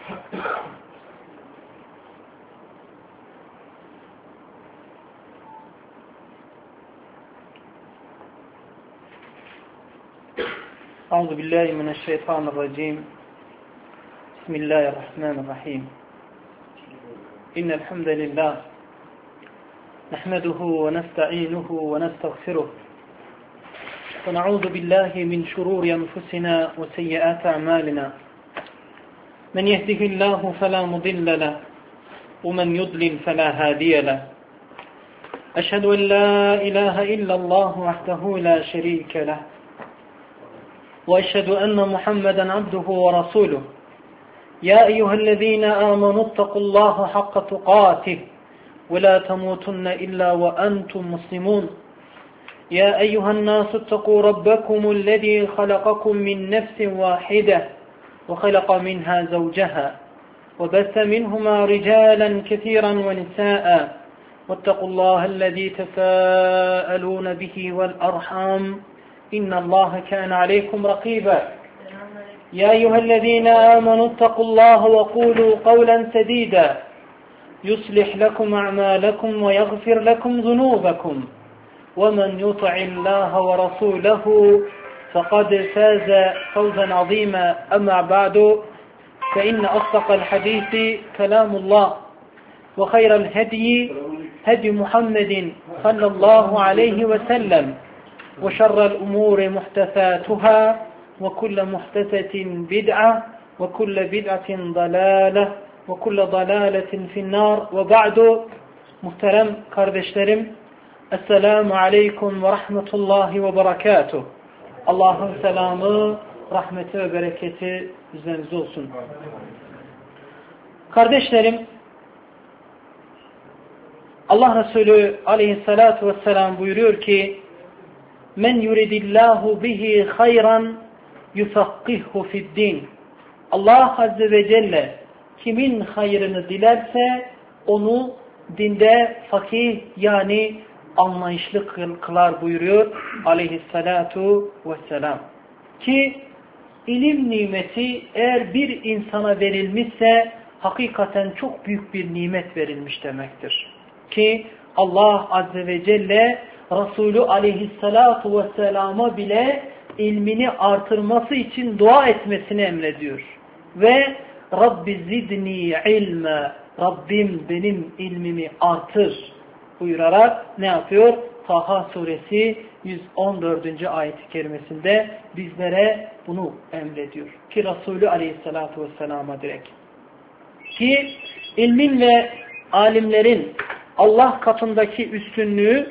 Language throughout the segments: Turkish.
Euzu billahi mineşşeytanirracim. Bismillahirrahmanirrahim. İnnel hamdelellahi nahmeduhu ve nestainuhu ve nestağfiruh. Ve na'udzu billahi min şururi enfusina ve seyyiati a'malina. Men yehdihillahu fela mudille lehu ve men yudlil fela hadiye lehu. Eşhedü en la ilahe illallah vahdehu la şerike lehu. وأشهد أن محمدا عبده ورسوله يا أيها الذين آمنوا اتقوا الله حق تقاته ولا تموتن إلا وأنتم مسلمون يا أيها الناس اتقوا ربكم الذي خلقكم من نفس واحدة وخلق منها زوجها وبث منهما رجالا كثيرا ونساء واتقوا الله الذي تساءلون به والأرحام إن الله كان عليكم رقيبا يا أيها الذين آمنوا اتقوا الله وقولوا قولا سديدا يصلح لكم أعمالكم ويغفر لكم ذنوبكم ومن يطع الله ورسوله فقد فاز فوزا عظيما أما بعد فإن أصدق الحديث كلام الله وخير الهدي هدي محمد صلى الله عليه وسلم وشر الأمور محدثاتها وكل محدثة بدعة وكل بدعة ضلالة وكل ضلالة في النار وبعد muhterem kardeşlerim Esselamu Aleyküm ve Rahmetullahi ve Berekatuh. Allah'ın selamı, rahmeti ve bereketi üzerinize olsun. Kardeşlerim, Allah Resulü Aleyhissalatu vesselam buyuruyor ki Men yuridillahu bihi hayran yufakkihhu fi'd-din. Allah Azze ve Celle kimin hayrını dilerse onu dinde fakih yani anlayışlı kılar buyuruyor aleyhissalatu vesselam. Ki ilim nimeti eğer bir insana verilmişse hakikaten çok büyük bir nimet verilmiş demektir. Ki Allah Azze ve Celle Resulü aleyhissalatu vesselama bile ilmini artırması için dua etmesini emrediyor. Ve Rabbi zidni ilme, Rabbim benim ilmimi artır buyurarak ne yapıyor? Taha suresi 114. ayet-i kerimesinde bizlere bunu emrediyor. Ki Resulü aleyhissalatu vesselama direkt. Ki ilmin ve alimlerin Allah katındaki üstünlüğü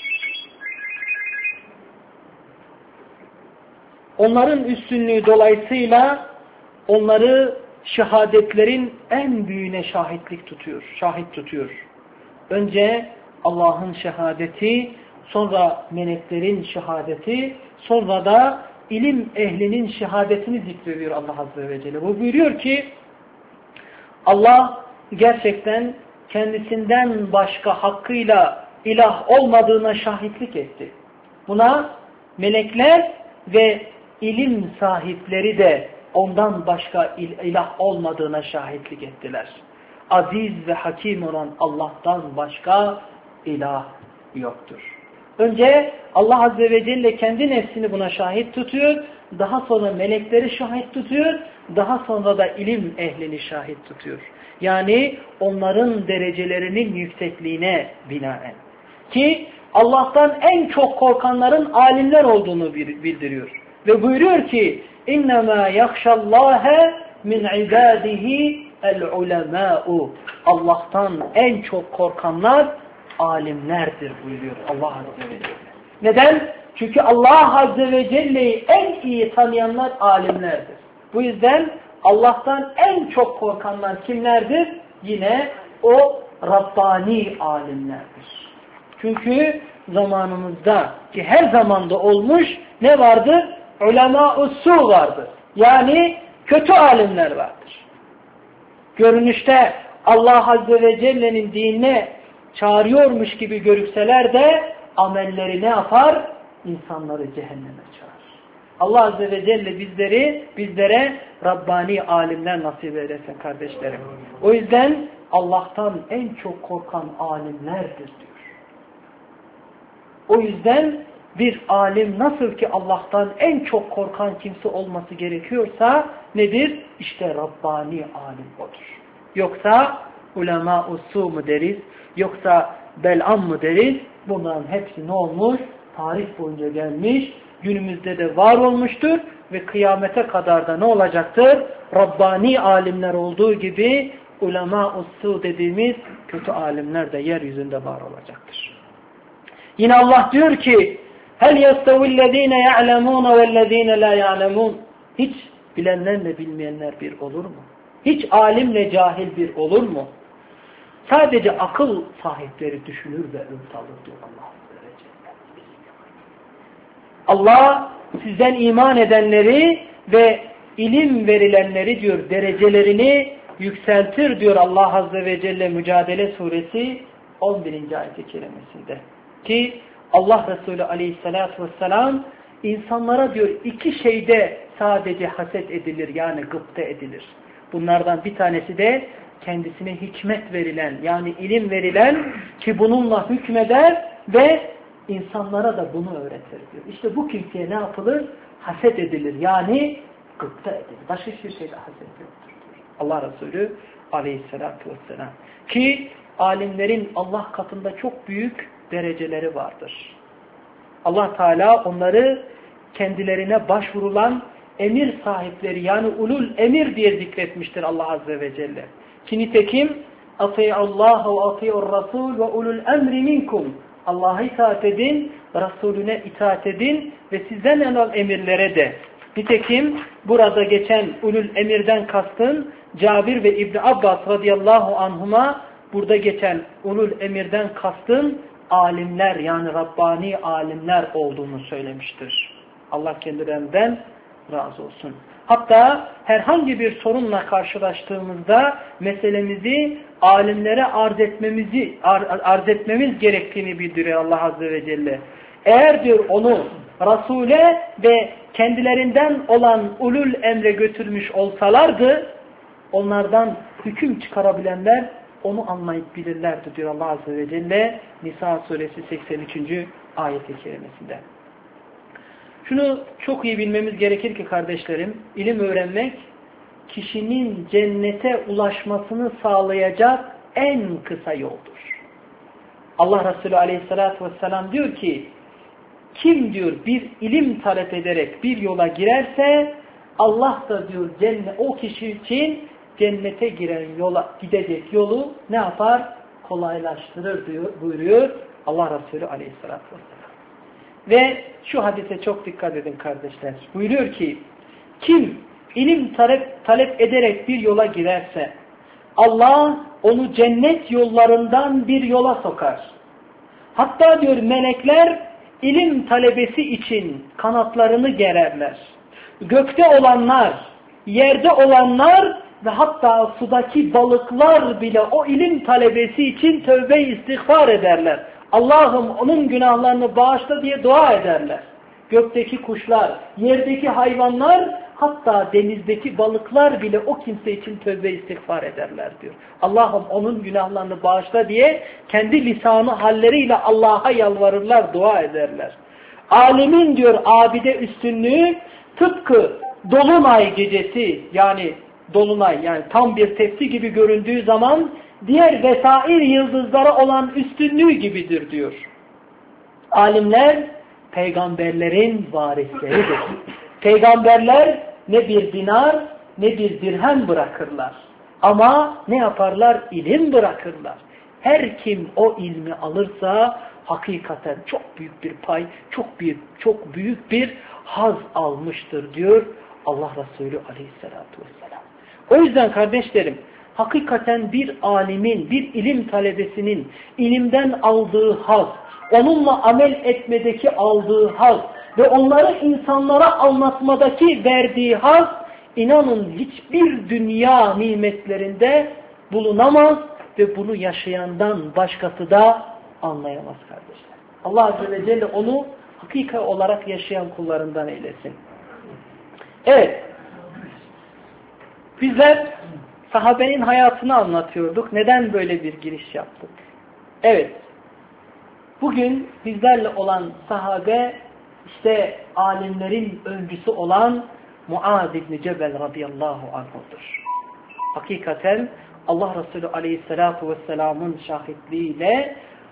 onların üstünlüğü dolayısıyla onları şehadetlerin en büyüğüne şahit tutuyor. Önce Allah'ın şehadeti, sonra meleklerin şehadeti, sonra da ilim ehlinin şehadetini zikrediyor Allah Azze ve Celle. Bu buyuruyor ki Allah gerçekten kendisinden başka hakkıyla ilah olmadığına şahitlik etti. Buna melekler ve ilim sahipleri de ondan başka ilah olmadığına şahitlik ettiler. Aziz ve hakim olan Allah'tan başka ilah yoktur. Önce Allah Azze ve Celle kendi nefsini buna şahit tutuyor, daha sonra melekleri şahit tutuyor, daha sonra da ilim ehlini şahit tutuyor. Yani onların derecelerinin yüksekliğine binaen. Ki Allah'tan en çok korkanların alimler olduğunu bildiriyor. Ve buyuruyor ki اِنَّمَا يَخْشَ اللّٰهَ مِنْ عِبَادِهِ الْعُلَمَاءُ. Allah'tan en çok korkanlar alimlerdir buyuruyor Allah Azze ve Celle. Neden? Çünkü Allah Azze ve Celle'yi en iyi tanıyanlar alimlerdir. Bu yüzden Allah'tan en çok korkanlar kimlerdir? Yine o Rabbani alimlerdir. Çünkü zamanımızda ki her zamanda olmuş ne vardır? Ulema-u su vardır. Yani kötü alimler vardır. Görünüşte Allah Azze ve Celle'nin dinine çağırıyormuş gibi görükseler de amelleri ne yapar? İnsanları cehenneme çağırır. Allah Azze ve Celle bizlere Rabbani alimler nasip eylesin kardeşlerim. O yüzden Allah'tan en çok korkan alimlerdir diyor. O yüzden bir alim nasıl ki Allah'tan en çok korkan kimse olması gerekiyorsa nedir? İşte Rabbani alim odur. Yoksa ulema-u su mu deriz? Yoksa Bel'am mı deriz? Bunların hepsi ne olmuş? Tarih boyunca gelmiş. Günümüzde de var olmuştur. Ve kıyamete kadar da ne olacaktır? Rabbani alimler olduğu gibi ulema-u su dediğimiz kötü alimler de yeryüzünde var olacaktır. Yine Allah diyor ki هَلْ يَسْتَوِ الَّذ۪ينَ يَعْلَمُونَ وَالَّذ۪ينَ لَا يَعْلَمُونَ Hiç bilenlerle bilmeyenler bir olur mu? Hiç alimle cahil bir olur mu? Sadece akıl sahipleri düşünür ve öğüt alır diyor Allah. Allah sizden iman edenleri ve ilim verilenleri diyor derecelerini yükseltir diyor Allah Azze ve Celle Mücadele Suresi 11. ayet-i kerimesinde. Ki Allah Resulü Aleyhisselatü Vesselam insanlara diyor iki şeyde sadece haset edilir yani gıpta edilir. Bunlardan bir tanesi de kendisine hikmet verilen yani ilim verilen ki bununla hükmeder ve insanlara da bunu öğretir diyor. İşte bu kimseye ne yapılır? Haset edilir yani gıpta edilir. Başka hiçbir şeyde haset yoktur diyor Allah Resulü Aleyhisselatü Vesselam. Ki alimlerin Allah katında çok büyük dereceleri vardır. Allah Teala onları kendilerine başvurulan emir sahipleri yani ulul emir diye zikretmiştir Allah Azze ve Celle. Ki nitekim Allah ve ati'ur Rasul ve ulul emri minkum. Allah'a itaat edin, Resulüne itaat edin ve sizden olan emirlere de. Nitekim burada geçen ulul emirden kastın Cabir ve İbn Abbas radıyallahu anhuma burada geçen ulul emirden kastın alimler yani Rabbani alimler olduğunu söylemiştir. Allah kendilerinden razı olsun. Hatta herhangi bir sorunla karşılaştığımızda meselemizi alimlere arz etmemiz gerektiğini bildiriyor Allah Azze ve Celle. Eğer diyor onu Resul'e ve kendilerinden olan ulul emre götürmüş olsalardı onlardan hüküm çıkarabilenler onu anlayıp bilirlerdi diyor Allah Azze ve Celle Nisa suresi 83. ayet-i kerimesinde. Şunu çok iyi bilmemiz gerekir ki kardeşlerim, ilim öğrenmek kişinin cennete ulaşmasını sağlayacak en kısa yoldur. Allah Resulü Aleyhisselatü Vesselam diyor ki, kim diyor bir ilim talep ederek bir yola girerse, Allah da diyor o kişi için cennete gidecek yolu ne yapar? Kolaylaştırır buyuruyor Allah Resulü Aleyhisselatü Vesselam. Ve şu hadise çok dikkat edin kardeşler. Buyuruyor ki, kim ilim talep ederek bir yola girerse, Allah onu cennet yollarından bir yola sokar. Hatta diyor melekler ilim talebesi için kanatlarını gererler. Gökte olanlar, yerde olanlar ve hatta sudaki balıklar bile o ilim talebesi için tövbe istiğfar ederler. Allah'ım onun günahlarını bağışla diye dua ederler. Gökteki kuşlar, yerdeki hayvanlar, hatta denizdeki balıklar bile o kimse için tövbe istiğfar ederler diyor. Allah'ım onun günahlarını bağışla diye kendi lisanı halleriyle Allah'a yalvarırlar, dua ederler. Alimin diyor abide üstünlüğü tıpkı dolunay gecesi yani dolunay yani tam bir tepsi gibi göründüğü zaman diğer vesair yıldızlara olan üstünlüğü gibidir diyor. Alimler peygamberlerin varisleridir. Peygamberler ne bir dinar ne bir dirhem bırakırlar. Ama ne yaparlar? İlim bırakırlar. Her kim o ilmi alırsa hakikaten çok büyük bir pay, çok büyük bir haz almıştır diyor Allah Resulü Aleyhisselatü Vesselam. O yüzden kardeşlerim, hakikaten bir alimin, bir ilim talebesinin ilimden aldığı haz, onunla amel etmedeki aldığı haz ve onları insanlara anlatmadaki verdiği haz, inanın hiçbir dünya nimetlerinde bulunamaz ve bunu yaşayandan başkası da anlayamaz kardeşler. Allah Azze ve Celle onu hakika olarak yaşayan kullarından eylesin. Evet. Bizler sahabenin hayatını anlatıyorduk. Neden böyle bir giriş yaptık? Evet. Bugün bizlerle olan sahabe işte alimlerin öncüsü olan Muaz İbni Cebel radıyallahu anh'dır. Hakikaten Allah Resulü aleyhissalatu vesselamın şahitliğiyle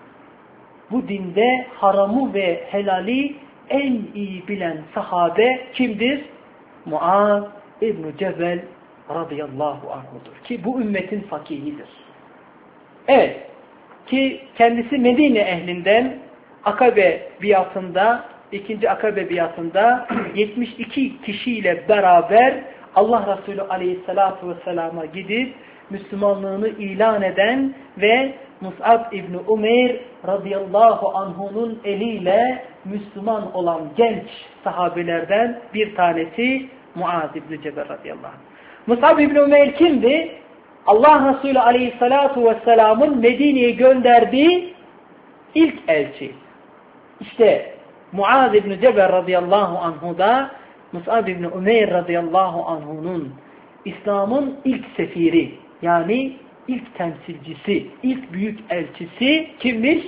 bu dinde haramı ve helali en iyi bilen sahabe kimdir? Muaz İbni Cebel radıyallahu anh'dır. Ki bu ümmetin fakihidir. Evet. Ki kendisi Medine ehlinden Akabe biatında, ikinci Akabe biatında 72 kişiyle beraber Allah Resulü aleyhissalatu vesselama gidip Müslümanlığını ilan eden ve Mus'ab İbni Umeyr radıyallahu anh'unun eliyle Müslüman olan genç sahabelerden bir tanesi Muaz İbni Cebel radıyallahu anh. Mus'ab İbni Umeyr kimdi? Allah Resulü aleyhissalatu vesselamın Medine'ye gönderdiği ilk elçi. İşte Muaz İbni Cebel radıyallahu anhu da Mus'ab İbni Umeyr radıyallahu anhu'nun İslam'ın ilk sefiri, yani ilk temsilcisi, ilk büyük elçisi kimmiş?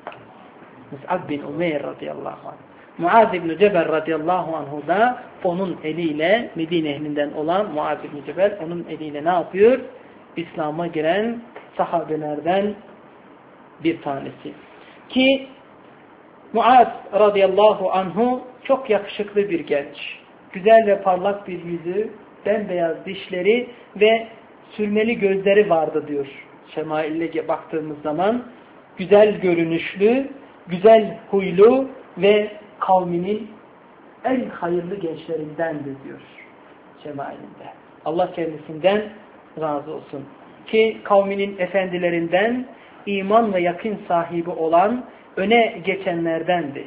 Mus'ab bin Umeyr radıyallahu anh. Muaz İbni Cebel radıyallahu anhu da onun eliyle, Medine ehlinden olan Muaz İbni Cebel onun eliyle ne yapıyor? İslam'a giren sahabelerden bir tanesi. Ki Muaz radıyallahu anhu çok yakışıklı bir genç. Güzel ve parlak bir yüzü, bembeyaz dişleri ve sürmeli gözleri vardı diyor. Şemail'e baktığımız zaman güzel görünüşlü, güzel huylu ve kavminin en hayırlı gençlerindendir diyor Şemail'inde. Allah kendisinden razı olsun. Ki kavminin efendilerinden iman ve yakın sahibi olan öne geçenlerdendi.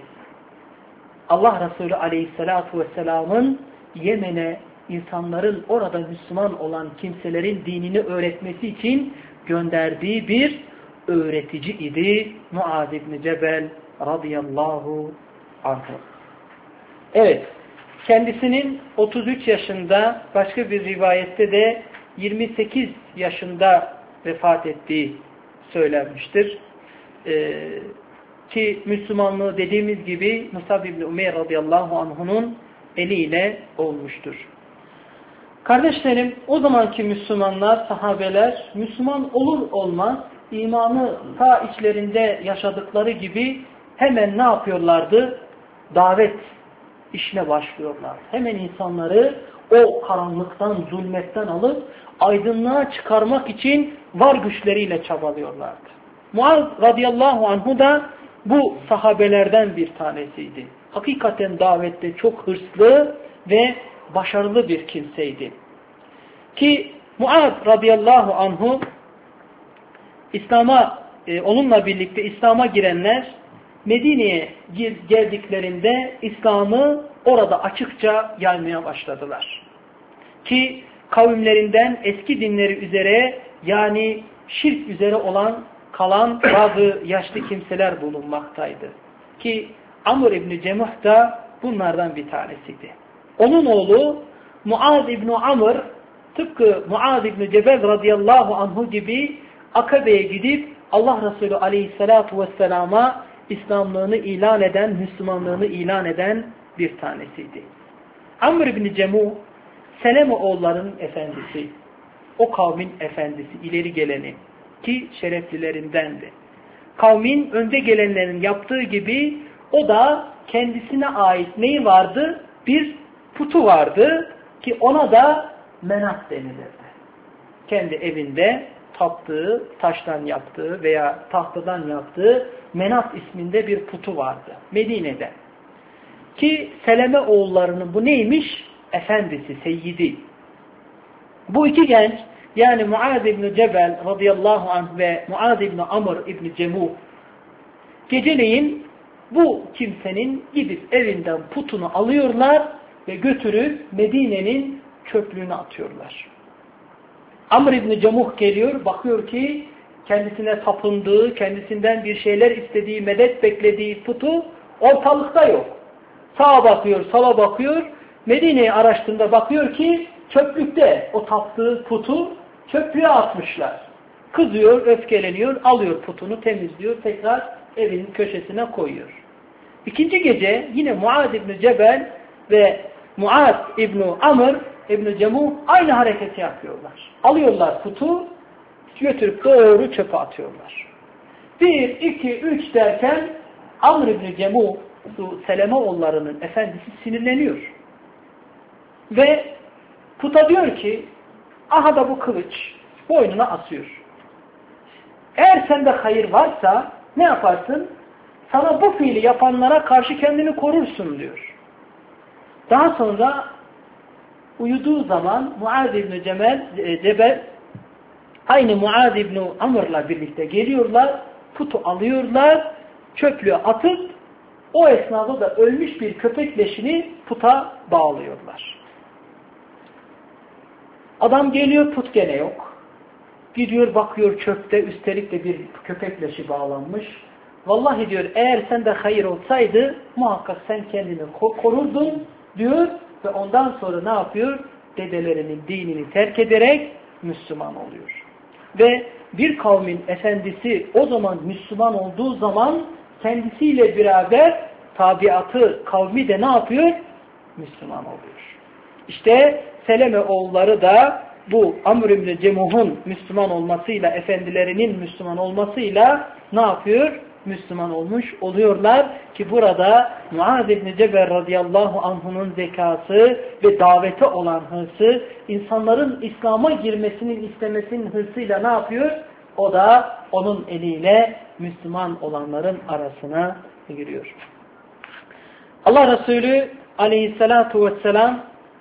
Allah Resulü aleyhissalatu vesselamın Yemen'e insanların orada Müslüman olan kimselerin dinini öğretmesi için gönderdiği bir öğretici idi Muaz İbni Cebel radıyallahu anh. Evet, kendisinin 33 yaşında, başka bir rivayette de 28 yaşında vefat ettiği söylenmiştir. Ki Müslümanlığı dediğimiz gibi Mus'ab İbni Umeyr radıyallahu anh'unun eliyle olmuştur. Kardeşlerim, o zamanki Müslümanlar, sahabeler Müslüman olur olmaz imanı ta içlerinde yaşadıkları gibi hemen ne yapıyorlardı? Davet işine başlıyorlar. Hemen insanları o karanlıktan, zulmetten alıp aydınlığa çıkarmak için var güçleriyle çabalıyorlardı. Muaz radıyallahu anhu da bu sahabelerden bir tanesiydi. Hakikaten davette çok hırslı ve başarılı bir kimseydi. Ki Muaz radıyallahu anhu onunla birlikte İslam'a girenler Medine'ye geldiklerinde İslam'ı orada açıkça yaymaya başladılar. Ki kavimlerinden eski dinleri üzere, yani şirk üzere kalan bazı yaşlı kimseler bulunmaktaydı. Ki Amr İbni Cemuh da bunlardan bir tanesiydi. Onun oğlu Muaz İbni Amr tıpkı Muaz İbni Cebel radıyallahu anhu gibi Akabe'ye gidip Allah Resulü aleyhissalatu vesselama İslamlığını ilan eden, Müslümanlığını ilan eden bir tanesiydi. Amr İbni Cemuh, Seleme oğullarının efendisi, o kavmin efendisi, ileri geleni ki şereflilerindendi. Kavmin önde gelenlerin yaptığı gibi o da kendisine ait neyi vardı? Bir putu vardı ki ona da menat denilirdi. Kendi evinde taptığı, taştan yaptığı veya tahtadan yaptığı menat isminde bir putu vardı Medine'de. Ki Seleme oğullarının bu neymiş? Efendisi, seyyidi. Bu iki genç, yani Muaz İbni Cebel radıyallahu anh ve Muaz İbni Amr İbni Cemuh, geceleyin bu kimsenin gidip evinden putunu alıyorlar ve götürüp Medine'nin çöplüğüne atıyorlar. Amr İbni Cemuh geliyor, bakıyor ki kendisine tapındığı, kendisinden bir şeyler istediği, medet beklediği putu ortalıkta yok. Sağa bakıyor, sola bakıyor, Medine'yi araştırdığında bakıyor ki çöplükte o taptığı putu çöplüğe atmışlar. Kızıyor, öfkeleniyor, alıyor putunu, temizliyor, tekrar evin köşesine koyuyor. İkinci gece yine Muaz İbni Cebel ve Muaz İbni Amr İbni Cemuh aynı hareketi yapıyorlar. Alıyorlar putu, götürüp doğru çöpe atıyorlar. 1, 2, 3 derken Amr İbni Cemuh, Selemeoğullarının efendisi sinirleniyor. Ve puta diyor ki, aha da bu kılıç boynuna asıyor. Eğer sende hayır varsa ne yaparsın? Sana bu fiili yapanlara karşı kendini korursun diyor. Daha sonra uyuduğu zaman Muaz İbni Cebel aynı Muaz İbni Amr'la birlikte geliyorlar, putu alıyorlar, çöplüğe atıp o esnada da ölmüş bir köpek leşini puta bağlıyorlar. Adam geliyor, put gene yok. Gidiyor bakıyor çöpte, üstelik de bir köpek leşi bağlanmış. Vallahi diyor, eğer sende hayır olsaydı muhakkak sen kendini korurdun diyor ve ondan sonra ne yapıyor? Dedelerinin dinini terk ederek Müslüman oluyor. Ve bir kavmin efendisi o zaman Müslüman olduğu zaman kendisiyle beraber tabiatı kavmi de ne yapıyor? Müslüman oluyor. İşte Seleme oğulları da bu Amr ibn Cemuh'un Müslüman olmasıyla, efendilerinin Müslüman olmasıyla ne yapıyor? Müslüman olmuş oluyorlar ki burada Muaz ibn Cebel radıyallahu anh'unun zekası ve davete olan hırsı, insanların İslam'a girmesinin istemesinin hırsıyla ne yapıyor? O da onun eliyle Müslüman olanların arasına giriyor. Allah Resulü aleyhissalatu vesselam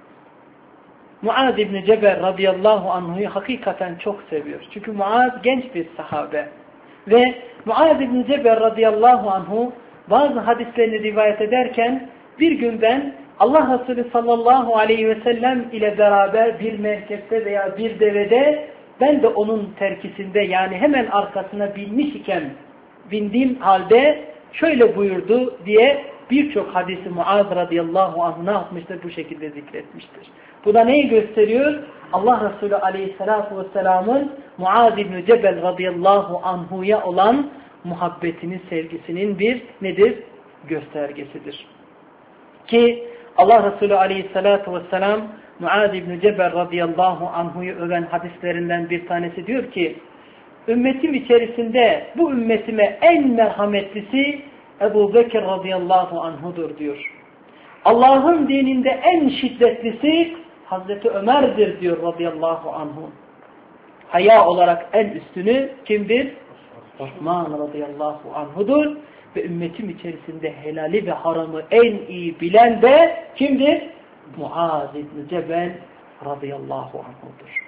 Muaz ibn Cebel radıyallahu anh'u hakikaten çok seviyor. Çünkü Muaz genç bir sahabe. Ve Muaz ibn Cebel radıyallahu anhu bazı hadislerini rivayet ederken bir gün ben Allah Resulü sallallahu aleyhi ve sellem ile beraber bir merkepte veya bir devede ben de onun terkisinde yani hemen arkasına bindiğim halde şöyle buyurdu diye birçok hadisi Muaz radıyallahu anh ne yapmıştır? Bu şekilde zikretmiştir. Bu da neyi gösteriyor? Allah Resulü aleyhissalatu vesselamın Muaz İbni Cebel radıyallahu anhu'ya olan muhabbetinin, sevgisinin bir nedir? Göstergesidir. Ki Allah Resulü aleyhissalatu vesselam Muaz İbni Cebel radıyallahu anhu'yu öven hadislerinden bir tanesi diyor ki ümmetim içerisinde bu ümmetime en merhametlisi Ebu Bekir radıyallahu anhudur diyor. Allah'ın dininde en şiddetlisi Hazreti Ömer'dir diyor radıyallahu anhu. Haya olarak en üstünü kimdir? Osman radıyallahu anhudur. Ve ümmetim içerisinde helali ve haramı en iyi bilen de kimdir? Muaz İbni Cebel radıyallahu anhudur.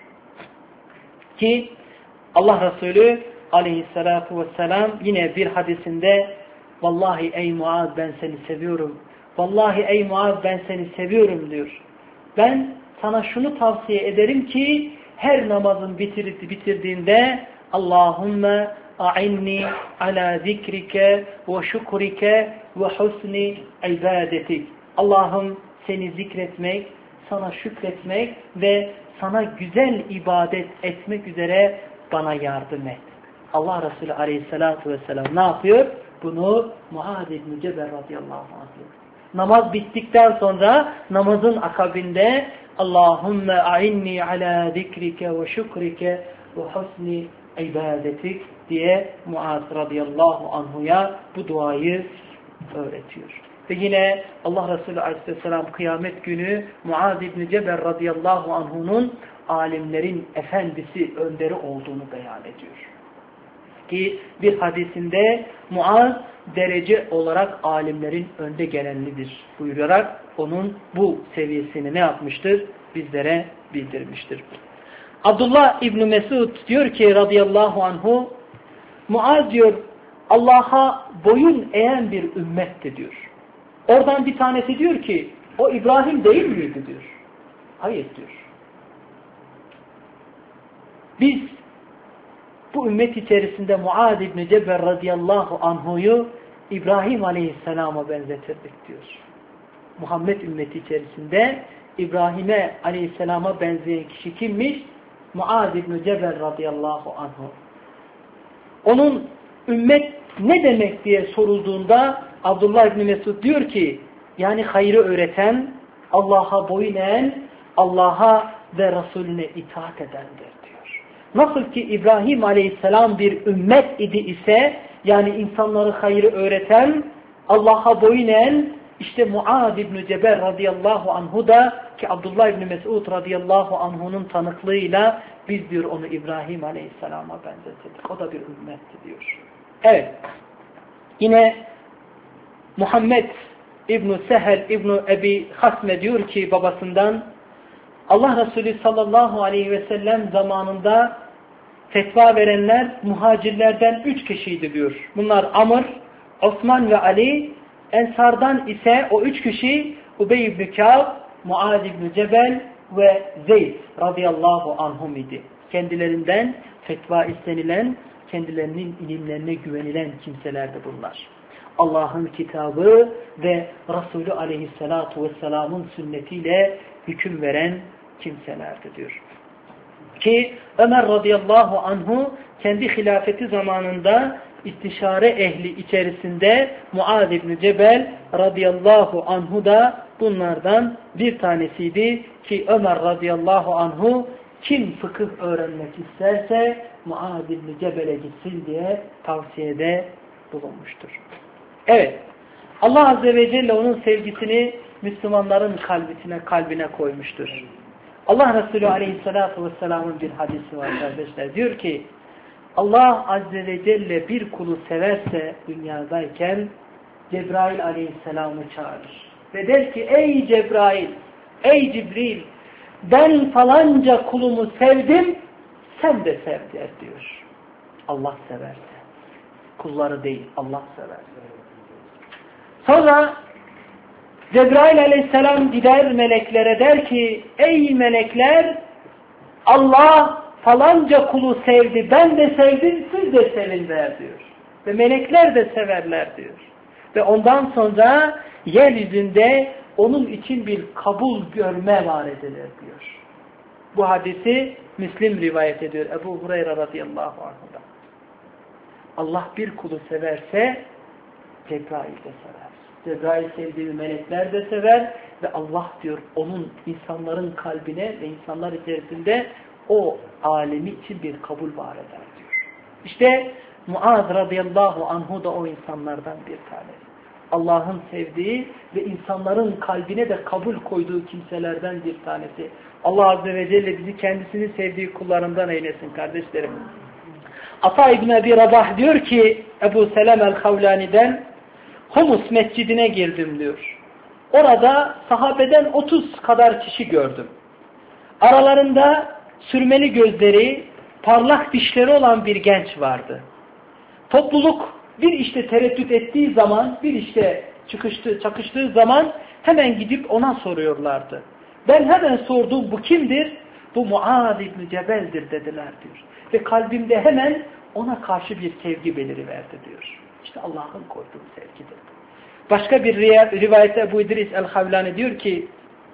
Ki Allah Resulü aleyhissalatu vesselam yine bir hadisinde vallahi ey Muaz ben seni seviyorum. Vallahi ey Muaz ben seni seviyorum diyor. Ben sana şunu tavsiye ederim ki her namazın bitirdiğinde Allahümme a'inni ala zikrike ve şükrike ve husni ibadetik. Allah'ım seni zikretmek, sana şükretmek ve sana güzel ibadet etmek üzere bana yardım et. Allah Resulü aleyhissalatu vesselam ne yapıyor? Bunu Muaz İbni Cebel radıyallahu anh diyor. Namaz bittikten sonra namazın akabinde Allahümme a'inni ala zikrike ve şükrike ve husni ibadetik diye Muaz radıyallahu anhu'ya bu duayı öğretiyor. Ve yine Allah Resulü aleyhisselam kıyamet günü Muaz İbni Cebel radıyallahu anhu'nun alimlerin efendisi, önderi olduğunu beyan ediyor. Ki bir hadisinde Muaz derece olarak alimlerin önde gelenlidir buyurarak onun bu seviyesini ne yapmıştır? Bizlere bildirmiştir. Abdullah İbni Mesud diyor ki radıyallahu anhu Muaz diyor Allah'a boyun eğen bir ümmetti diyor. Oradan bir tanesi diyor ki o İbrahim değil miydi diyor. Hayır diyor. Biz bu ümmet içerisinde Muaz İbni Cebel radıyallahu anhu'yu İbrahim aleyhisselama benzetirdik diyor. Muhammed ümmeti içerisinde İbrahim'e aleyhisselama benzeyen kişi kimmiş? Muaz İbn-i Cebel radıyallahu anhu. Onun ümmet ne demek diye sorulduğunda Abdullah İbn Mesud diyor ki, yani hayrı öğreten, Allah'a boyun eğen, Allah'a ve Resulüne itaat edendir diyor. Nasıl ki İbrahim aleyhisselam bir ümmet idi ise, yani insanları hayrı öğreten, Allah'a boyun eğen, işte Muaz İbn Cebel radıyallahu anhu da ki Abdullah İbn Mesud radıyallahu anhu'nun tanıklığıyla biz diyor onu İbrahim aleyhisselama benzetirdik. O da bir ümmetti diyor. Evet. Yine Muhammed İbn Sehel İbn Ebi Hasme diyor ki babasından, Allah Resulü sallallahu aleyhi ve sellem zamanında fetva verenler muhacirlerden 3 kişiydi diyor. Bunlar Amr, Osman ve Ali. Ensardan ise o 3 kişi Ubey ibn Kâb, Muaz ibn Cebel ve Zeyd radıyallahu anhum idi. Kendilerinden fetva istenilen, kendilerinin ilimlerine güvenilen kimselerdi bunlar. Allah'ın kitabı ve Resulü aleyhissalatu vesselamın sünnetiyle hüküm veren kimselerdi diyor. Ki Ömer radıyallahu anhu kendi hilafeti zamanında istişare ehli içerisinde Muaz İbn Cebel radıyallahu anhu da bunlardan bir tanesiydi ki Ömer radıyallahu anhu kim fıkıh öğrenmek isterse Muaz İbn Cebel'e gitsin diye tavsiyede bulunmuştur. Evet, Allah Azze ve Celle onun sevgisini Müslümanların kalbine koymuştur. Allah Resulü Aleyhisselatü Vesselam'ın bir hadisi var kardeşler. Diyor ki, Allah Azze ve Celle bir kulu severse dünyadayken Cebrail Aleyhisselam'ı çağırır. Ve der ki, ey Cebrail, ey Cibril, ben falanca kulumu sevdim, sen de sev der diyor. Allah severse. Kulları değil, Allah sever. Sonra Cebrail Aleyhisselam gider meleklere der ki, ey melekler, Allah falanca kulu sevdi, ben de sevdim, siz de sevin der diyor. Ve melekler de severler diyor. Ve ondan sonra yeryüzünde onun için bir kabul görme var edilir diyor. Bu hadisi Müslim rivayet ediyor Ebu Hureyre radıyallahu anh'dan. Allah bir kulu severse Cebrail de sever. Cebrail sevdiği melekler de sever ve Allah diyor onun insanların kalbine ve insanlar içerisinde o alemi için bir kabul var eder diyor. İşte Muaz radıyallahu anhu da o insanlardan bir tanesi. Allah'ın sevdiği ve insanların kalbine de kabul koyduğu kimselerden bir tanesi. Allah Azze ve Celle bizi kendisini sevdiği kullarından eylesin kardeşlerim. Ata İbn Ebi Rabah diyor ki Ebu Selem el-Havlani'den Humus mescidine girdim diyor. Orada sahabeden 30 kadar kişi gördüm. Aralarında sürmeli gözleri, parlak dişleri olan bir genç vardı. Topluluk bir işte tereddüt ettiği zaman, bir işte çakıştığı zaman hemen gidip ona soruyorlardı. Ben hemen sordum, bu kimdir? Bu Muaz İbn Cebel'dir dediler diyor. Ve kalbimde hemen ona karşı bir sevgi beliriverdi diyor. İşte Allah'ın koyduğu sevgidir. Başka bir rivayette Ebu İdris el-Havlani diyor ki,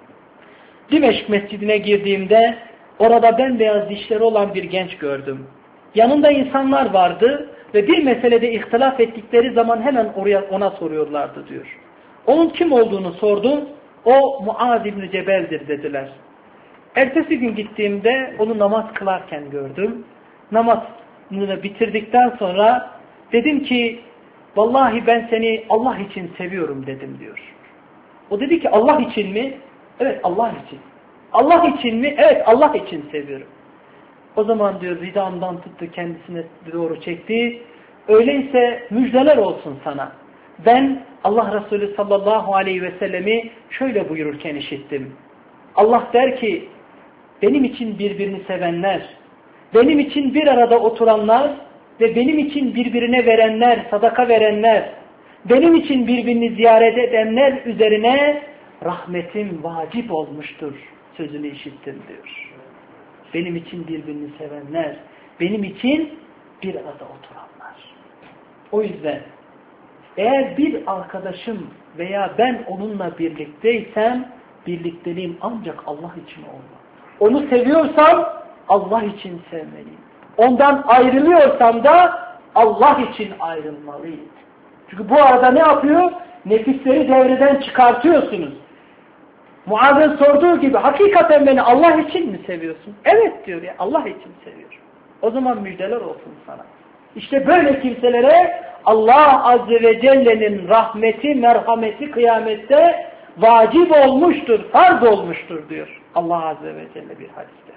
Dimeşk mescidine girdiğimde orada bembeyaz dişleri olan bir genç gördüm. Yanında insanlar vardı ve bir meselede ihtilaf ettikleri zaman hemen ona soruyorlardı diyor. Onun kim olduğunu sordum. O Muaz İbn Cebel'dir dediler. Ertesi gün gittiğimde onu namaz kılarken gördüm. Namazını bitirdikten sonra dedim ki vallahi ben seni Allah için seviyorum dedim diyor. O dedi ki Allah için mi? Evet Allah için. Allah için mi? Evet Allah için seviyorum. O zaman diyor ridamdan tuttu kendisine doğru çekti. Öyleyse müjdeler olsun sana. Ben Allah Resulü sallallahu aleyhi ve sellemi şöyle buyururken işittim. Allah der ki benim için birbirini sevenler, benim için bir arada oturanlar ve benim için birbirine verenler, sadaka verenler, benim için birbirini ziyaret edenler üzerine rahmetim vacip olmuştur sözünü işittim diyor. Benim için birbirini sevenler, benim için bir arada oturanlar. O yüzden Eğer bir arkadaşım veya ben onunla birlikteysem birlikteliğim ancak Allah için olmalı. Onu seviyorsam Allah için sevmeliyim. Ondan ayrılıyorsam da Allah için ayrılmalıyım. Çünkü bu arada ne yapıyor? Nefisleri devreden çıkartıyorsunuz. Muaz'ın sorduğu gibi hakikaten beni Allah için mi seviyorsun? Evet diyor ya, Allah için seviyorum. O zaman müjdeler olsun sana. İşte böyle kimselere Allah Azze ve Celle'nin rahmeti, merhameti kıyamette vacip olmuştur, farz olmuştur diyor Allah Azze ve Celle bir hadiste.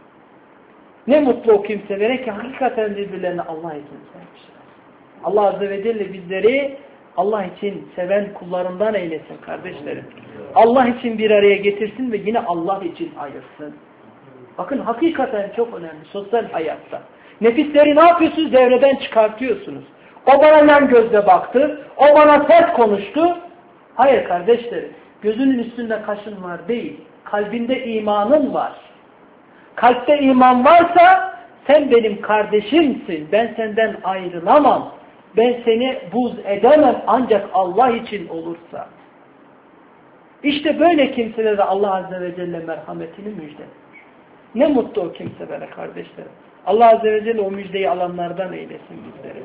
Ne mutlu o kimselere ki hakikaten birbirlerini Allah için sevmişler. Allah Azze ve Celle bizleri Allah için seven kullarından eylesin kardeşlerim. Allah için bir araya getirsin ve yine Allah için ayırsın. Bakın hakikaten çok önemli sosyal hayatta. Nefisleri ne yapıyorsunuz? Devreden çıkartıyorsunuz. O bana yan gözle baktı, o bana sert konuştu. Hayır kardeşlerim, gözünün üstünde kaşın var değil, kalbinde imanın var. Kalpte iman varsa sen benim kardeşimsin, ben senden ayrılamam. Ben seni buz edemem ancak Allah için olursa. İşte böyle kimselere Allah Azze ve Celle merhametini müjdeliyor. Ne mutlu o kimselere kardeşlerim. Allah Azze ve Celle o müjdeyi alanlardan eylesin bizleri.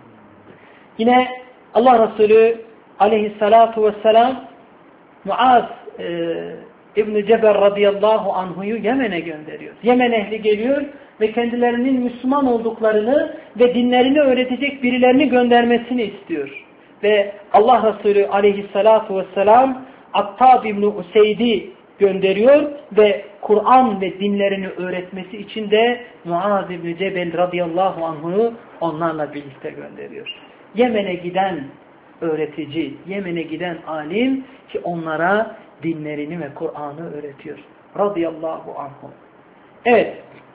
Yine Allah Resulü aleyhissalatu vesselam Muaz İbn-i Cebel radıyallahu anhu'yu Yemen'e gönderiyor. Yemen ehli geliyor ve kendilerinin Müslüman olduklarını ve dinlerini öğretecek birilerini göndermesini istiyor. Ve Allah Resulü aleyhissalatu vesselam Attab İbn-i Useyd'i gönderiyor ve Kur'an ve dinlerini öğretmesi için de Muaz İbn-i Cebel radıyallahu anhu'yu onlarla birlikte gönderiyor. Yemen'e giden öğretici, Yemen'e giden alim ki onlara dinlerini ve Kur'an'ı öğretiyor. Radıyallahu anhu. Evet.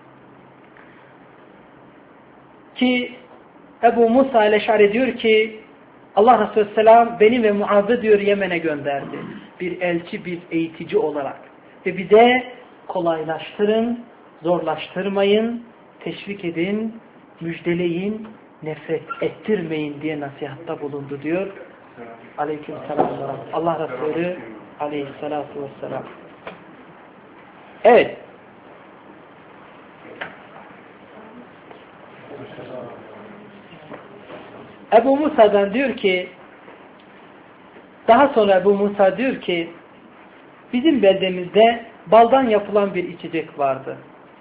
Ki Ebu Musa el-Eş'ari diyor ki Allah Resulü Selam beni ve Muaz'ı diyor Yemen'e gönderdi. Bir elçi, bir eğitici olarak. Ve bize kolaylaştırın, zorlaştırmayın, teşvik edin, müjdeleyin, nefret ettirmeyin diye nasihatta bulundu diyor. Aleykümselam. Allah Resulü aleyhissalatu vesselam. Evet. Ebu Musa'dan diyor ki daha sonra Ebu Musa diyor ki bizim beldemizde baldan yapılan bir içecek vardı.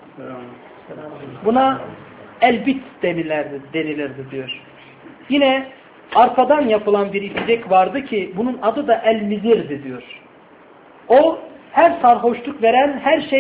Buna elbit denilirdi diyor. Yine arpadan yapılan bir içecek vardı ki bunun adı da elmizirdi diyor. O her sarhoşluk veren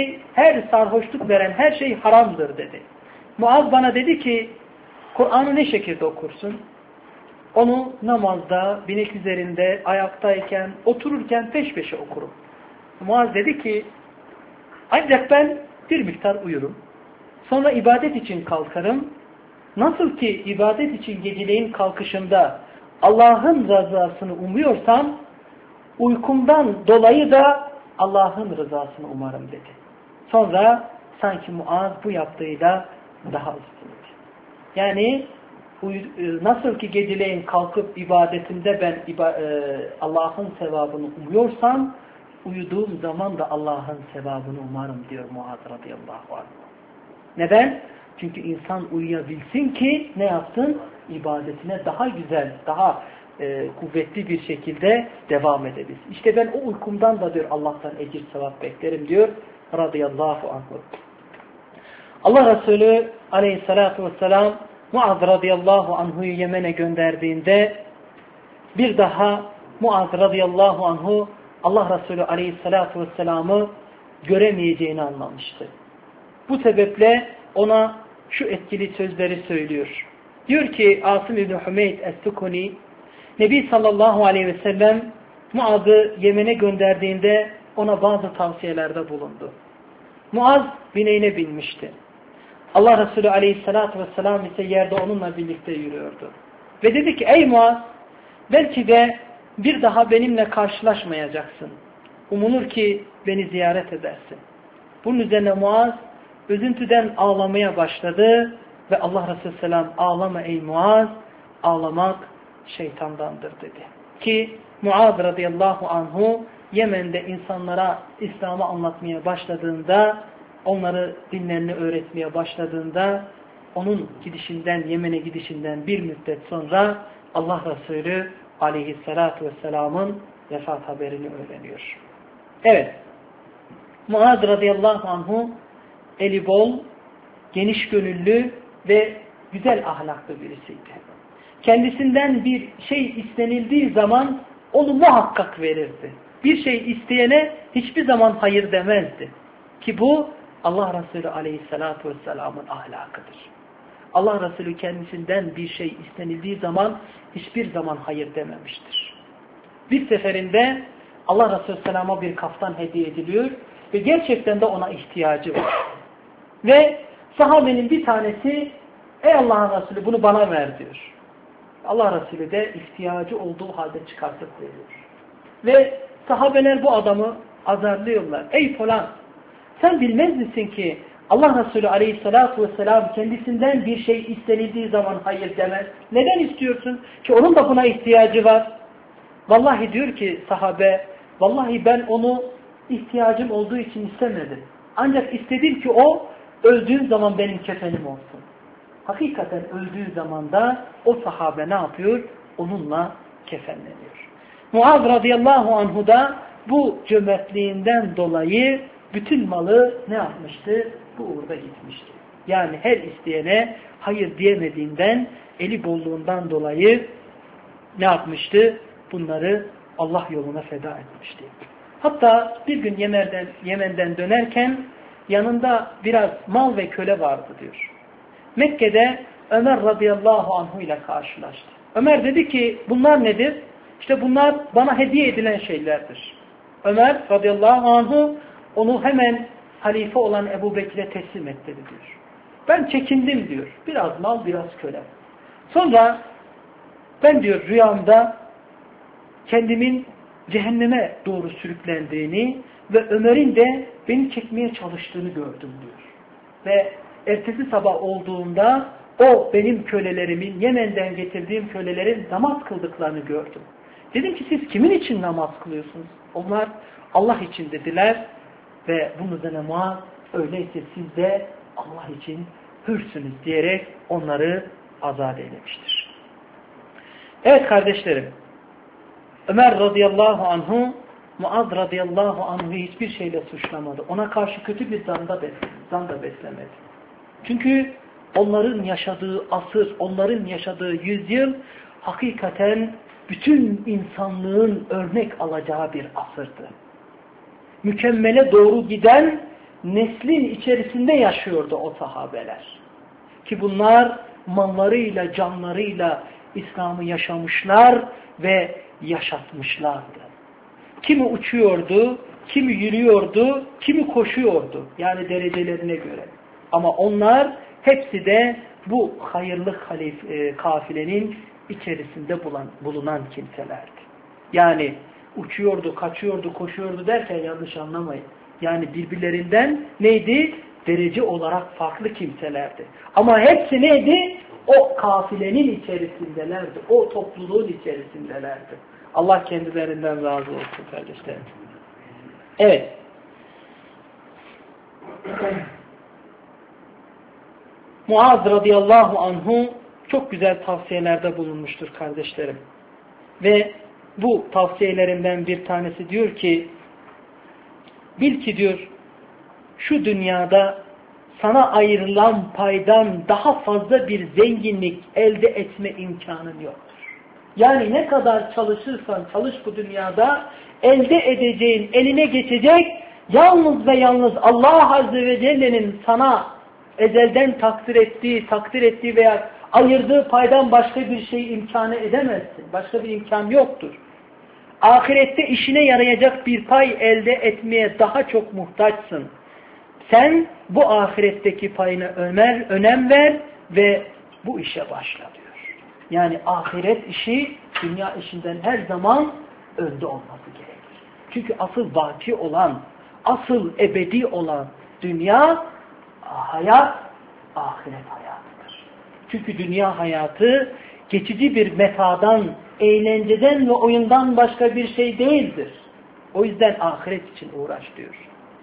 her şey haramdır dedi. Muaz bana dedi ki Kur'an'ı ne şekilde okursun? Onu namazda, binek üzerinde, ayaktayken, otururken peş peşe okurum. Muaz dedi ki ancak ben bir miktar uyurum. Sonra ibadet için kalkarım. Nasıl ki ibadet için geceleyin kalkışımda Allah'ın rızasını umuyorsam uykumdan dolayı da Allah'ın rızasını umarım dedi. Sonra sanki Muaz bu yaptığıyla daha üstündü. Yani nasıl ki geceleyin kalkıp ibadetimde ben Allah'ın sevabını umuyorsam uyuduğum zaman da Allah'ın sevabını umarım diyor Muaz radıyallahu anh. Neden? Çünkü insan uyuyabilsin ki ne yapsın? İbadetine daha güzel, daha kuvvetli bir şekilde devam edebilsin. İşte ben o uykumdan da diyor Allah'tan ecir sevap beklerim diyor radıyallahu anh. Allah Resulü aleyhissalatu vesselam Muaz radıyallahu anhu'yu Yemen'e gönderdiğinde bir daha Muaz radıyallahu anhu Allah Resulü aleyhissalatu vesselam'ı göremeyeceğini anlamıştı. Bu sebeple ona şu etkili sözleri söylüyor. Diyor ki Asım İbni Hümeyd Es-Sukuni Nebi sallallahu aleyhi ve sellem Muaz'ı Yemen'e gönderdiğinde ona bazı tavsiyelerde bulundu. Muaz bineğine binmişti. Allah Resulü aleyhissalatu vesselam ise yerde onunla birlikte yürüyordu. Ve dedi ki ey Muaz belki de bir daha benimle karşılaşmayacaksın. Umulur ki beni ziyaret edersin. Bunun üzerine Muaz üzüntüden ağlamaya başladı ve Allah Resulü selam ağlama ey Muaz, ağlamak şeytandandır dedi. Ki Muaz radıyallahu anhu Yemen'de insanlara İslam'ı anlatmaya başladığında, onları dinlerini öğretmeye başladığında, onun gidişinden, Yemen'e gidişinden bir müddet sonra Allah Resulü aleyhissalatu vesselamın vefat haberini öğreniyor. Evet, Muaz radıyallahu anhu eli bol, geniş gönüllü ve güzel ahlaklı birisiydi. Kendisinden bir şey istenildiği zaman onu muhakkak verirdi. Bir şey isteyene hiçbir zaman hayır demezdi. Ki bu Allah Resulü aleyhissalatu vesselamın ahlakıdır. Allah Resulü kendisinden bir şey istenildiği zaman hiçbir zaman hayır dememiştir. Bir seferinde Allah Resulü Selam'a bir kaftan hediye ediliyor ve gerçekten de ona ihtiyacı var. Ve sahabenin bir tanesi, ey Allah'ın Resulü bunu bana ver diyor. Allah Resulü de ihtiyacı olduğu halde çıkartıp veriyor. Ve sahabeler bu adamı azarlıyorlar. Ey falan, sen bilmez misin ki Allah Resulü aleyhissalatu vesselam kendisinden bir şey istenildiği zaman hayır demez. Neden istiyorsun? Ki onun da buna ihtiyacı var. Vallahi diyor ki sahabe, vallahi ben onu ihtiyacım olduğu için istemedim. Ancak istedim ki o öldüğüm zaman benim kefenim olsun. Hakikaten öldüğü zaman da o sahabe ne yapıyor? Onunla kefenleniyor. Muaz radıyallahu anhu da bu cömertliğinden dolayı bütün malı ne yapmıştı? Bu uğurda gitmişti. Yani her isteyene hayır diyemediğinden, eli bolluğundan dolayı ne yapmıştı? Bunları Allah yoluna feda etmişti. Hatta bir gün Yemen'den dönerken yanında biraz mal ve köle vardı diyor. Mekke'de Ömer radıyallahu anhu ile karşılaştı. Ömer dedi ki bunlar nedir? İşte bunlar bana hediye edilen şeylerdir. Ömer radıyallahu anhu onu hemen halife olan Ebu Bekir'e teslim etti diyor. Ben çekindim diyor. Biraz mal, biraz köle. Sonra ben diyor rüyamda kendimin cehenneme doğru sürüklendiğini ve Ömer'in de beni çekmeye çalıştığını gördüm diyor. Ve ertesi sabah olduğunda o benim kölelerimin, Yemen'den getirdiğim kölelerin namaz kıldıklarını gördüm. Dedim ki siz kimin için namaz kılıyorsunuz? Onlar Allah için dediler ve bunun üzerine Muaz, öyleyse siz de Allah için hürsünüz diyerek onları azat eylemiştir. Evet kardeşlerim, Ömer radıyallahu anhu Muaz radıyallahu anhu hiçbir şeyle suçlamadı. Ona karşı kötü bir zan da beslemedi. Çünkü onların yaşadığı asır, onların yaşadığı yüzyıl hakikaten bütün insanlığın örnek alacağı bir asırdı. Mükemmele doğru giden neslin içerisinde yaşıyordu o sahabeler. Ki bunlar mallarıyla, canlarıyla İslam'ı yaşamışlar ve yaşatmışlardı. Kimi uçuyordu, kimi yürüyordu, kimi koşuyordu. Yani derecelerine göre. Ama onlar hepsi de bu hayırlı kafilenin içerisinde bulunan kimselerdi. Yani uçuyordu, kaçıyordu, koşuyordu derken yanlış anlamayın. Yani birbirlerinden neydi? Derece olarak farklı kimselerdi. Ama hepsi neydi? O kafilenin içerisindelerdi. O topluluğun içerisindelerdi. Allah kendilerinden razı olsun kardeşlerim. Evet. Muaz radıyallahu anhu çok güzel tavsiyelerde bulunmuştur kardeşlerim. Ve bu tavsiyelerinden bir tanesi diyor ki, bil ki diyor, şu dünyada sana ayrılan paydan daha fazla bir zenginlik elde etme imkanın yoktur. Yani ne kadar çalışırsan çalış bu dünyada, elde edeceğin, eline geçecek, yalnız ve yalnız Allah Azze ve Celle'nin sana ezelden takdir ettiği veya ayırdığı paydan başka bir şey imkanı edemezsin. Başka bir imkan yoktur. Ahirette işine yarayacak bir pay elde etmeye daha çok muhtaçsın. Sen bu ahiretteki payına önem ver ve bu işe başla diyor. Yani ahiret işi dünya işinden her zaman önde olması gerekir. Çünkü asıl baki olan, asıl ebedi olan dünya hayat, ahiret hayatıdır. Çünkü dünya hayatı geçici bir metadan, eğlenceden ve oyundan başka bir şey değildir. O yüzden ahiret için uğraş diyor.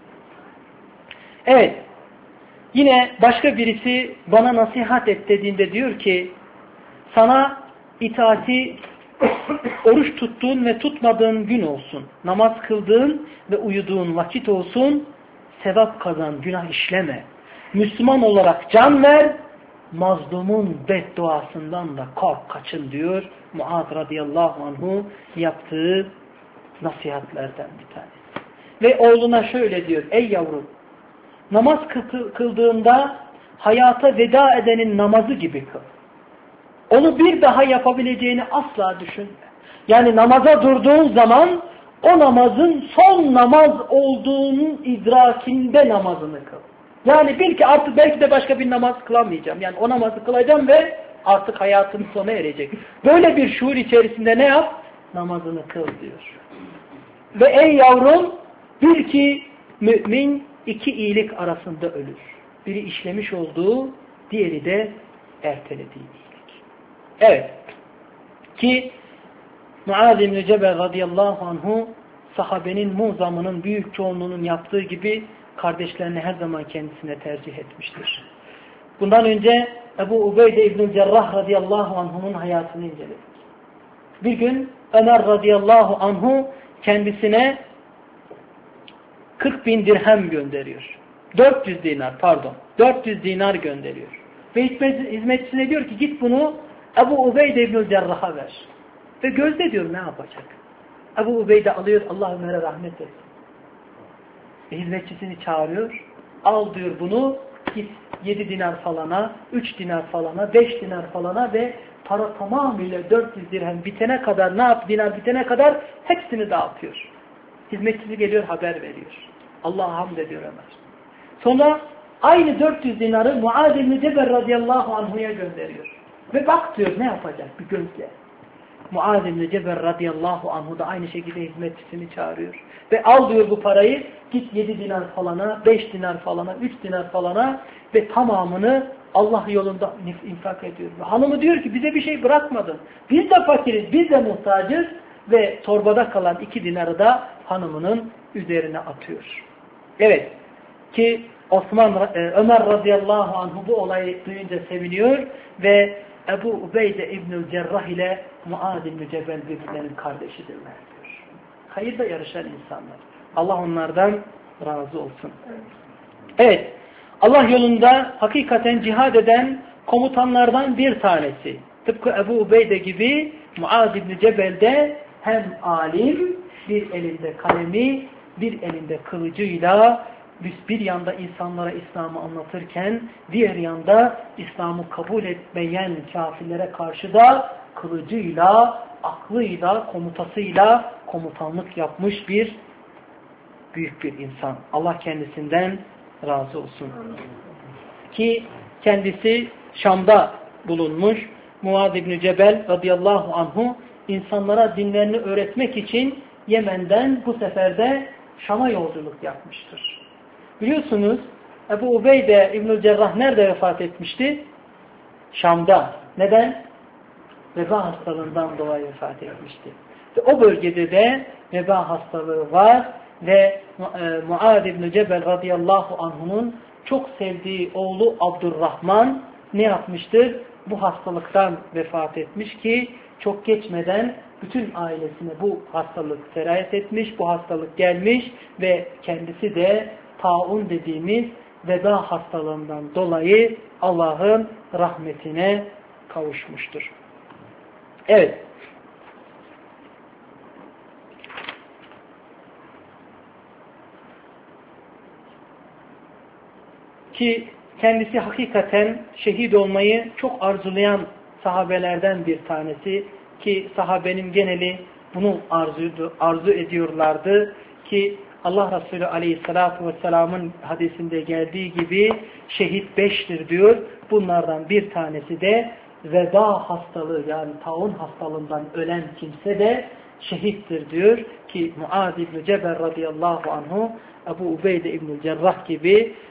Evet, yine başka birisi bana nasihat et dediğinde diyor ki, sana itaati oruç tuttuğun ve tutmadığın gün olsun, namaz kıldığın ve uyuduğun vakit olsun, sevap kazan, günah işleme. Müslüman olarak can ver, mazlumun bedduasından da kork, kaçın diyor Muaz radıyallahu anhu yaptığı nasihatlerden bir tanesi. Ve oğluna şöyle diyor, ey yavrum, namaz kıldığında hayata veda edenin namazı gibi kıl. Onu bir daha yapabileceğini asla düşünme. Yani namaza durduğun zaman o namazın son namaz olduğunun idrakinde namazını kıl. Yani bil ki artık belki de başka bir namaz kılamayacağım. Yani o namazı kılacağım ve artık hayatım sona erecek. Böyle bir şuur içerisinde ne yap? Namazını kıl diyor. Ve ey yavrum, bil ki mümin iki iyilik arasında ölür. Biri işlemiş olduğu, diğeri de ertelediği iyilik. Evet. Ki Muaz İbn-i Cebel radıyallahu anhu sahabenin muzamının büyük çoğunluğunun yaptığı gibi kardeşlerini her zaman kendisine tercih etmiştir. Bundan önce Ebu Ubeyde İbn-i Cerrah radıyallahu anhu'nun hayatını inceledik. Bir gün Ömer radıyallahu anhu kendisine 40.000 dirhem gönderiyor. 400 dinar gönderiyor. Ve hizmetçisine diyor ki git bunu Ebu Ubeyde İbn-i Cerrah'a ver. Ve gözde diyor ne yapacak? Ebu Ubeyde alıyor, Allah Ömer'e rahmet etsin. Ve hizmetçisini çağırıyor. Al diyor bunu, git 7 dinar falana, 3 dinar falana, 5 dinar falana ve para tamamıyla 400 dirhem bitene kadar dinar bitene kadar hepsini dağıtıyor. Hizmetçisi geliyor, haber veriyor. Allah'a hamd ediyor Ömer. Sonra aynı 400 dinarı Muaz İbn-i Cebel radıyallahu anhu'ya gönderiyor. Ve bak diyor ne yapacak bir gözle. Muaz İbn-i Cebel radıyallahu anhu da aynı şekilde hizmetçisini çağırıyor. Ve al diyor bu parayı, git 7 dinar falana, 5 dinar falana, 3 dinar falana ve tamamını Allah yolunda infak ediyor. Ve hanımı diyor ki bize bir şey bırakmadın. Biz de fakiriz, biz de muhtacız ve torbada kalan 2 dinarı da hanımının üzerine atıyor. Evet ki Ömer radıyallahu anhu bu olayı duyunca seviniyor ve Ebu Ubeyde İbn-i Cerrah ile Muaz İbn-i Cebel birbirlerinin kardeşidirler diyor. Hayırda yarışan insanlar. Allah onlardan razı olsun. Evet, Allah yolunda hakikaten cihad eden komutanlardan bir tanesi. Tıpkı Ebu Ubeyde gibi Muaz İbn-i Cebel de hem alim, bir elinde kalemi, bir elinde kılıcıyla bir yanda insanlara İslam'ı anlatırken diğer yanda İslam'ı kabul etmeyen kafirlere karşı da kılıcıyla, aklıyla, komutasıyla komutanlık yapmış bir büyük bir insan. Allah kendisinden razı olsun. Ki kendisi Şam'da bulunmuş. Muaz İbn-i Cebel radıyallahu anhu insanlara dinlerini öğretmek için Yemen'den bu sefer de Şam'a yolculuk yapmıştır. Biliyorsunuz Ebu Ubeyde İbn-i Cerrah nerede vefat etmişti? Şam'da. Neden? Veba hastalığından dolayı vefat etmişti. Ve o bölgede de veba hastalığı var ve Muaz İbn-i Cebel radıyallahu anh'unun çok sevdiği oğlu Abdurrahman ne yapmıştır? Bu hastalıktan vefat etmiş ki çok geçmeden bütün ailesine bu hastalık sirayet etmiş, bu hastalık gelmiş ve kendisi de taun dediğimiz veba hastalığından dolayı Allah'ın rahmetine kavuşmuştur. Evet. Ki kendisi hakikaten şehit olmayı çok arzulayan sahabelerden bir tanesi ki sahabenin geneli bunu arzu ediyorlardı ki Allah Resulü Aleyhisselatü Vesselam'ın hadisinde geldiği gibi şehit 5'tir diyor. Bunlardan bir tanesi de veba hastalığı yani taun hastalığından ölen kimse de şehittir diyor ki Muaz İbn-i Cebel radıyallahu anhu Ebu Ubeyde İbn-i Cerrah gibi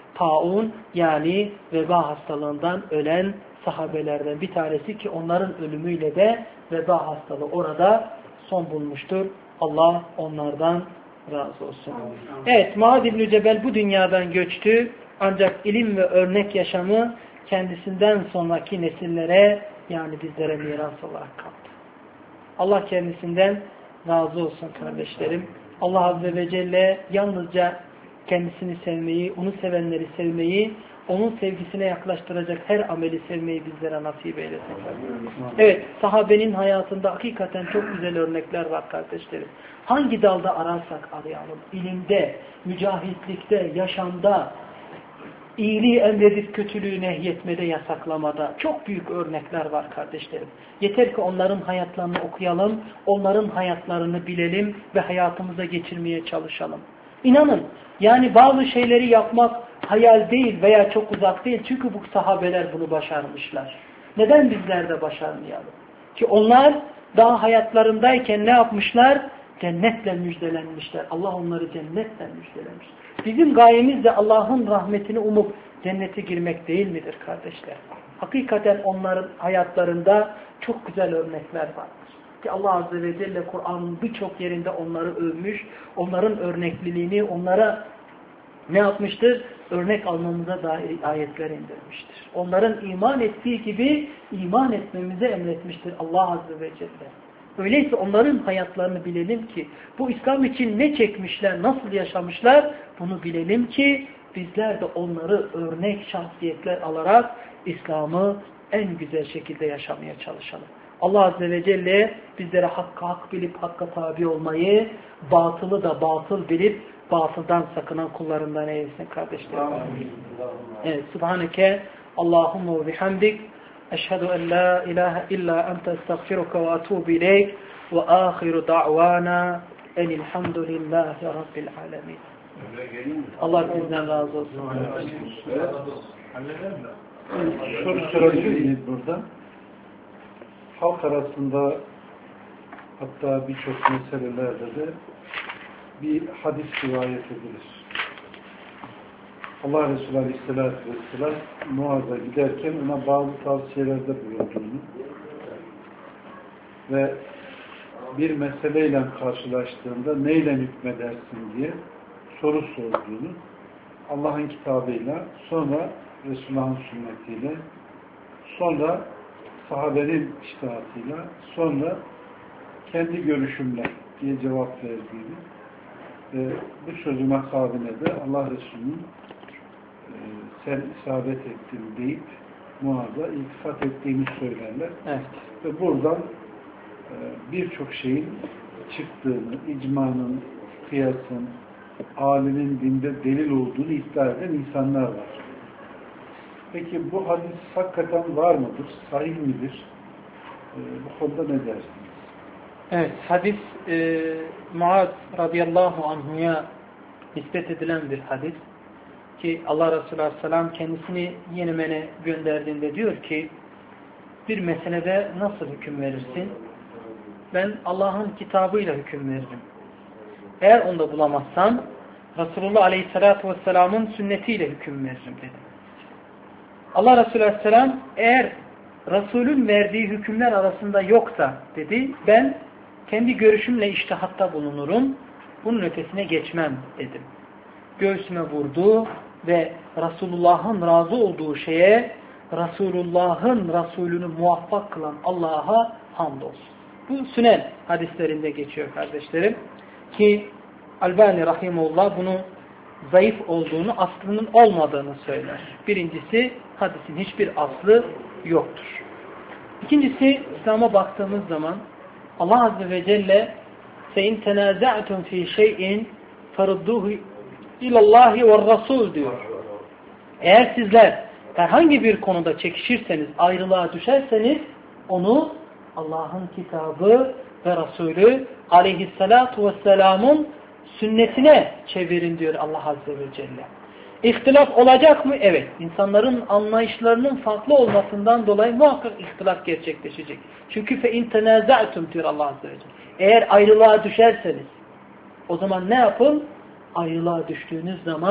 taun yani veba hastalığından ölen sahabelerden bir tanesi ki onların ölümüyle de veba hastalığı orada son bulmuştur. Allah onlardan razı olsun. Evet, Muaz İbn-i Cebel bu dünyadan göçtü. Ancak ilim ve örnek yaşamı kendisinden sonraki nesillere yani bizlere miras olarak kaldı. Allah kendisinden razı olsun kardeşlerim. Allah Azze ve Celle yalnızca kendisini sevmeyi, onu sevenleri sevmeyi, onun sevgisine yaklaştıracak her ameli sevmeyi bizlere nasip eylesin. Evet, sahabenin hayatında hakikaten çok güzel örnekler var kardeşlerim. Hangi dalda ararsak arayalım, ilimde, mücahitlikte, yaşamda, iyiliği emredip kötülüğü nehyetmede, yasaklamada çok büyük örnekler var kardeşlerim. Yeter ki onların hayatlarını okuyalım, onların hayatlarını bilelim ve hayatımıza geçirmeye çalışalım. İnanın, yani bazı şeyleri yapmak hayal değil veya çok uzak değil. Çünkü bu sahabeler bunu başarmışlar. Neden bizler de başarmayalım? Ki onlar daha hayatlarındayken ne yapmışlar? Cennetle müjdelenmişler. Allah onları cennetle müjdelemiş. Bizim gayemiz de Allah'ın rahmetini umup cennete girmek değil midir kardeşler? Hakikaten onların hayatlarında çok güzel örnekler vardır. Ki Allah Azze ve Celle Kur'an'ın birçok yerinde onları övmüş, onların örnekliliğini onlara ne yapmıştır? Örnek almamıza dair ayetler indirmiştir. Onların iman ettiği gibi iman etmemize emretmiştir Allah Azze ve Celle. Öyleyse onların hayatlarını bilelim ki bu İslam için ne çekmişler, nasıl yaşamışlar bunu bilelim ki bizler de onları örnek şahsiyetler alarak İslam'ı en güzel şekilde yaşamaya çalışalım. Allah Azze ve Celle bizlere hakkı hak bilip hakka tabi olmayı, batılı da batıl bilip batıldan sakınan kullarından eylesin kardeşlerim. Evet, Subhaneke Allahumma ve bihamdik. Eşhedü en la ilahe illa ente estağfiruka ve atubu ileyk ve ahiru da'vana enilhamdülillahi rabbil alemin. Allah bizden razı olsun. Soru sorabilir miyiz burada? Halk arasında hatta birçok meselelerde de bir hadis rivayet edilir. Allah Resulü Aleyhisselatü Vesselam Muaz'a giderken ona bazı tavsiyelerde bulunduğunu ve bir meseleyle karşılaştığında neyle hükmedersin diye soru sorduğunu Allah'ın kitabıyla, sonra Resulullah'ın sünnetiyle, sonra sahabenin içtihatıyla, sonra kendi görüşümle diye cevap verdiğini ve bu sözüme akabine de Allah Resulü'nün sen isabet ettin deyip Muaz'a iltifat ettiğini söylerler. Evet. Ve buradan birçok şeyin çıktığını, icmanın, kıyasın, alimin dinde delil olduğunu iddia eden insanlar var. Peki bu hadis hakikaten var mıdır? Sahih midir? Bu konuda ne dersiniz? Evet, hadis Muaz radıyallahu anhu'ya nispet edilen bir hadis. Ki Allah Resulü Aleyhisselam kendisini Yemen'e gönderdiğinde diyor ki bir meselede nasıl hüküm verirsin? Ben Allah'ın kitabıyla hüküm veririm. Eğer onu da bulamazsam Resulullah Aleyhisselatü Vesselam'ın sünnetiyle hüküm veririm dedi. Allah Resulü Aleyhisselam eğer Resul'ün verdiği hükümler arasında yoksa dedi ben kendi görüşümle içtihatta bulunurum. Bunun ötesine geçmem dedim. Göğsüme vurdu ve Resulullah'ın razı olduğu şeye Resulullah'ın Resulünü muvaffak kılan Allah'a hamdolsun. Bu Sünen hadislerinde geçiyor kardeşlerim. Ki Albani Rahimullah bunu zayıf olduğunu, aslının olmadığını söyler. Birincisi hadisin hiçbir aslı yoktur. İkincisi İslam'a baktığımız zaman Allah Azze ve Celle فَاِنْ تَنَازَعْتُمْ ف۪ي شَيْءٍ فَرُدُّهُ İlallahi ve Rasul diyor. Eğer sizler herhangi bir konuda çekişirseniz, ayrılığa düşerseniz onu Allah'ın kitabı ve Resulü aleyhissalatu vesselamın sünnetine çevirin diyor Allah Azze ve Celle. İhtilaf olacak mı? Evet. İnsanların anlayışlarının farklı olmasından dolayı muhakkak ihtilaf gerçekleşecek. Çünkü فَاِنْ تَنَازَعْتُمْ diyor Allah Azze ve Celle. Eğer ayrılığa düşerseniz o zaman ne yapın? Ayrılığa düştüğünüz zaman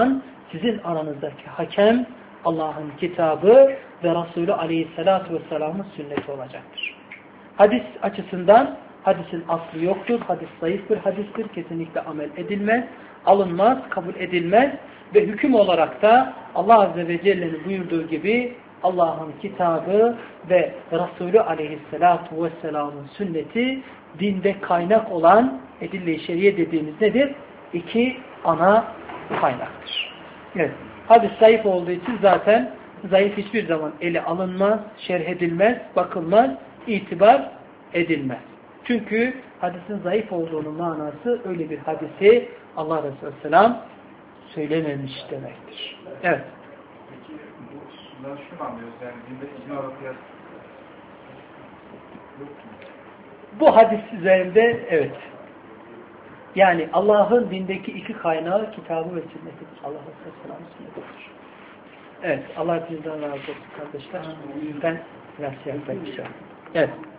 Sizin aranızdaki hakem Allah'ın kitabı ve Resulü Aleyhisselatü Vesselam'ın sünneti olacaktır. Hadis açısından hadisin aslı yoktur. Hadis zayıf bir hadistir. Kesinlikle amel edilmez, alınmaz, kabul edilmez ve hüküm olarak da Allah Azze ve Celle'nin buyurduğu gibi Allah'ın kitabı ve Resulü Aleyhisselatü Vesselam'ın sünneti dinde kaynak olan edille-i şeriye dediğimiz nedir? İki ana kaynaktır. Evet. Hadis zayıf olduğu için zaten zayıf hiçbir zaman ele alınmaz, şerh edilmez, bakılmaz, itibar edilmez. Çünkü hadisin zayıf olduğunun manası öyle bir hadisi Allah Resulü Aleyhisselam söylememiş demektir. Evet. Peki bundan şunu anlıyoruz yani dinde icma ve kıyas yok mu? Bu hadis üzerinde evet. Yani Allah'ın dindeki iki kaynağı kitabı ve sünnetidir. Allah Resulü Aleyhisselam'ın sünnetidir. Evet. Allah hepinizden razı olsun kardeşler. Ben biraz şey yapayım. Evet.